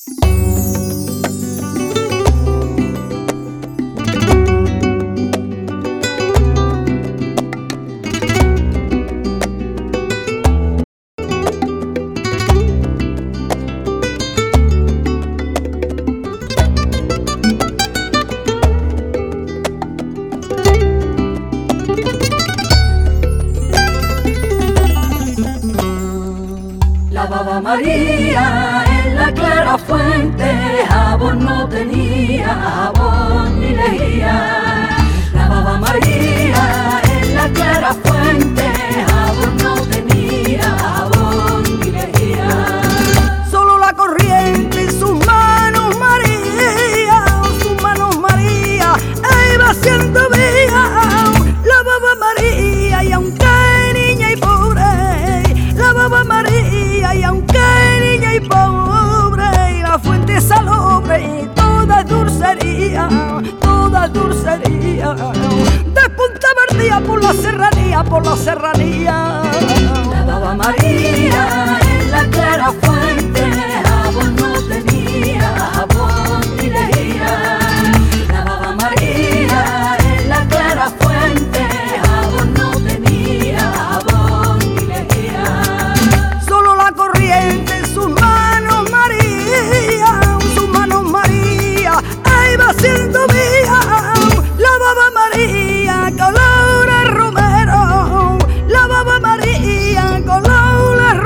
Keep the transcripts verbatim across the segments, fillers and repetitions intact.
Lavaba María en la clara fuente, jabón no tenía, jabón ni lejía. Lavaba María en la clara fuente, jabón no tenía, jabón ni lejía. Solo la corriente en sus manos María, sus manos María, iba haciendo vía. Lavaba María y aunque niña y pobre, lavaba María y aunque niña y pobre, la fuente es salobre, toda es dulcería, toda es dulcería. Despuntaba el día por la serranía, por la serranía. Lavaba María en la clara fuente, jabón no tenía, jabón ni lejía. Lavaba María en la clara fuente, jabón no tenía, jabón ni lejía. Solo la corriente en sus manos María, sus manos María, iba haciendo vía. Lavaba María color a romero, lavaba María color a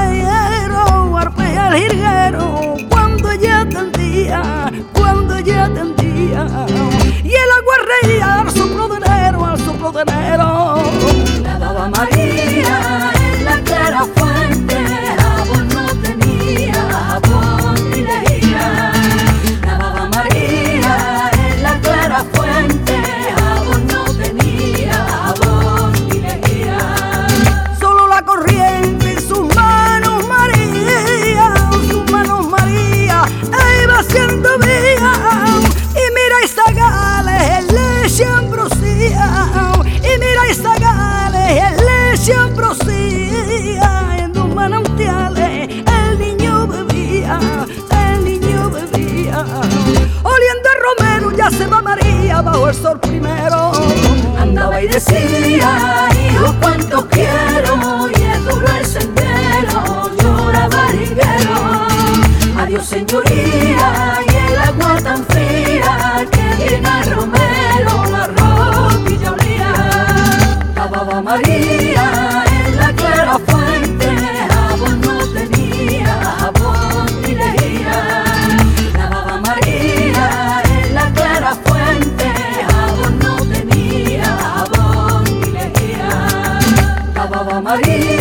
romero, arpea el jilguero cuando ella atendía, cuando ella atendía. Y el agua reía al soplo de enero, al soplo de enero. Lavaba María en la clara fuente, jabón no tenía, jabón ni lejía. Lavaba María en la clara fuente, jabón no tenía, jabón ni lejía. Solo la corriente en sus manos María, sus manos María, iba haciendo vía. Y mira y zagales en leche ambrosía, y mira y zagales en leche ambrosía. En dos manantiales el niño bebía, el niño bebía. Oliendo a romero ya se va María bajo el sol primero. Andaba y decía, hijo, cuánto quiero, y es duro el sendero, lloraba el jilguero. Adiós, señoría, y el agua tan fría que llena el romero, la ropilla olía. Lavaba María en la clara fuente, jabón no tenía, jabón ni lejía. Lavaba María en la clara fuente, jabón no tenía, jabón ni lejía. Lavaba María